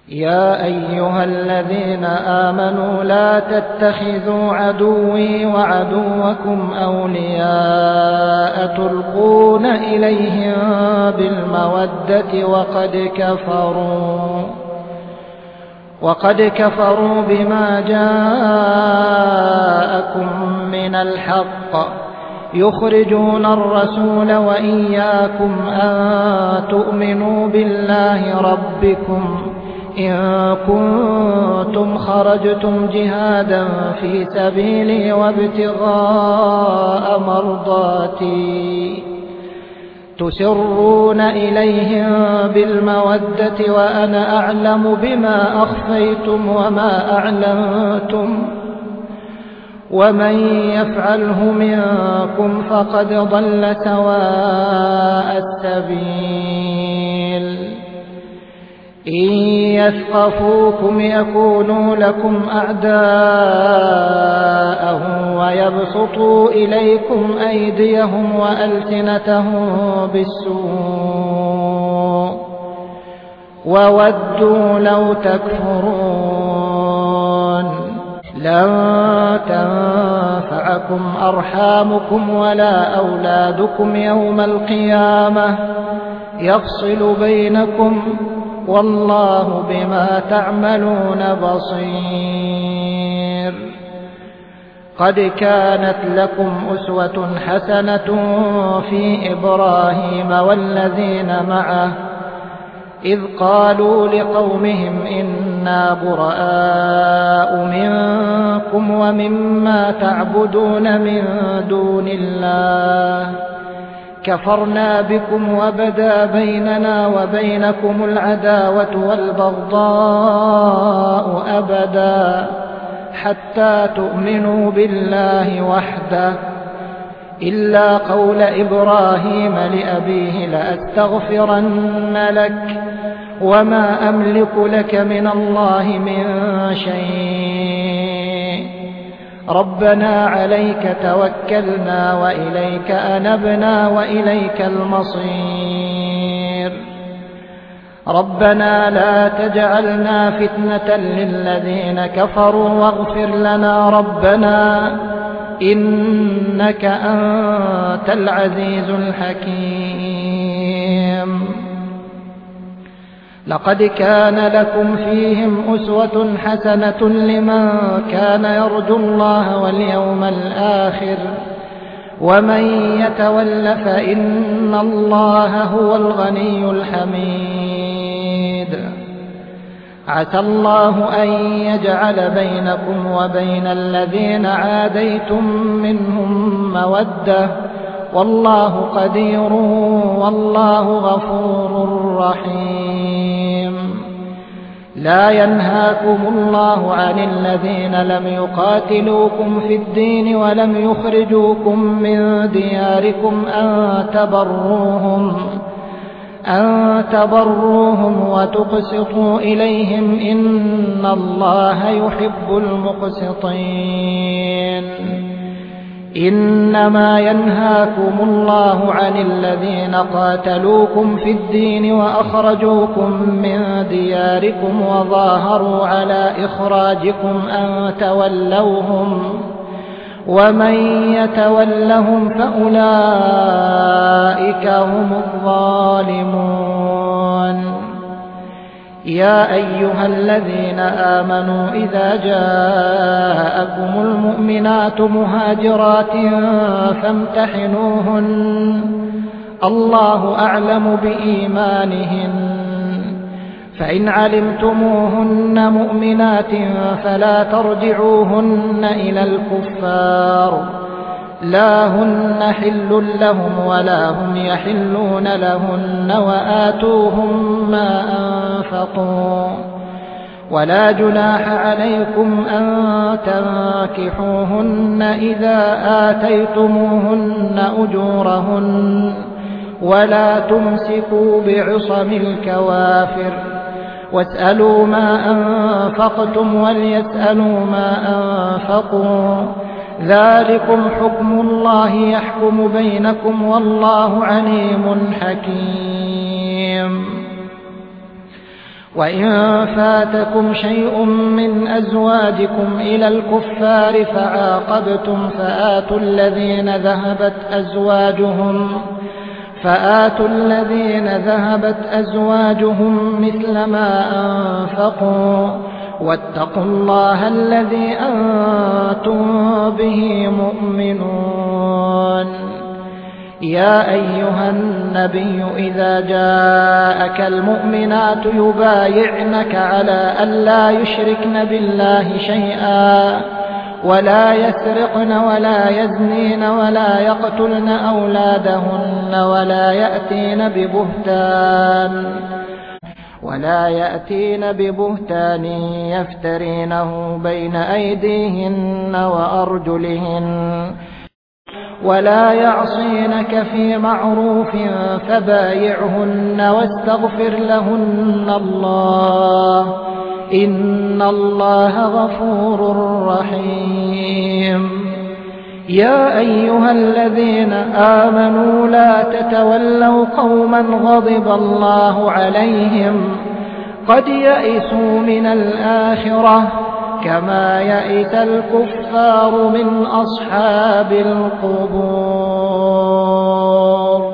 يا أيها الذين آمنوا لا تتخذوا عدوي وعدوكم أولياء تلقون إليهم بالمودة وقد كفروا بما جاءكم من الحق يخرجون الرسول وإياكم أن تؤمنوا بالله ربكم إن كنتم خرجتم جهادا في سبيلي وابتغاء مرضاتي تسرون إليهم بالمودة وأنا أعلم بما أخفيتم وما أعلنتم ومن يفعله منكم فقد ضل سواء السبيل إن يثقفوكم يكونوا لكم أعداء ويبسطوا إليكم أيديهم وألسنتهم بالسوء وودوا لو تكفرون لن تنفعكم أرحامكم ولا أولادكم يوم القيامة يفصل بينكم والله بما تعملون بصير قد كانت لكم أسوة حسنة في إبراهيم والذين معه إذ قالوا لقومهم إنا براء منكم ومما تعبدون من دون الله كفرنا بكم وبدا بيننا وبينكم العداوة والبغضاء أبدا حتى تؤمنوا بالله وحده إلا قول إبراهيم لأبيه لأستغفرن لك وما أملك لك من الله من شيء ربنا عليك توكلنا وإليك أنبنا وإليك المصير ربنا لا تجعلنا فتنة للذين كفروا واغفر لنا ربنا إنك أنت العزيز الحكيم لقد كان لكم فيهم أسوة حسنة لمن كان يرجو الله واليوم الآخر ومن يتول فإن الله هو الغني الحميد عسى الله أن يجعل بينكم وبين الذين عاديتم منهم مودة والله قدير والله غفور رحيم لا ينهاكم الله عن الذين لم يقاتلوكم في الدين ولم يخرجوكم من دياركم أن تبروهم وتقسطوا إليهم إن الله يحب المقسطين إنما ينهاكم الله عن الذين قاتلوكم في الدين وأخرجوكم من دياركم وظاهروا على إخراجكم أن تولوهم ومن يتولهم فأولئك هم الظالمون يا أيها الذين آمنوا إذا جاءكم المؤمنات مهاجرات فامتحنوهن الله أعلم بإيمانهن فإن علمتموهن مؤمنات فلا ترجعوهن إلى الكفار لا هن حل لهم ولا هم يحلون لهن وآتوهم ما أنفقوا ولا جناح عليكم أن تنكحوهن إذا آتيتموهن أجورهن ولا تمسكوا بعصم الكوافر واسألوا ما أنفقتم وليسألوا ما أنفقوا ذلكم حكم الله يحكم بينكم والله عليم حكيم وإن فاتكم شيء من أزواجكم إلى الكفار فعاقبتم فآتوا الذين ذهبت أزواجهم مثل ما أنفقوا واتقوا الله الذي أنتم به مؤمنون. يا أيها النبي إذا جاءك المؤمنات يبايعنك على ألا يشركن بالله شيئا ولا يسرقن ولا يزنين ولا يقتلن أولادهن ولا يأتين ببهتان يفترينه بين أيديهن وأرجلهن ولا يعصينك في معروف فبايعهن واستغفر لهن الله إن الله غفور رحيم. يا أيها الذين آمنوا لا تتولوا قوما غضب الله عليهم قد يئسوا من الآخرة كما يئس الكفار من أصحاب القبور.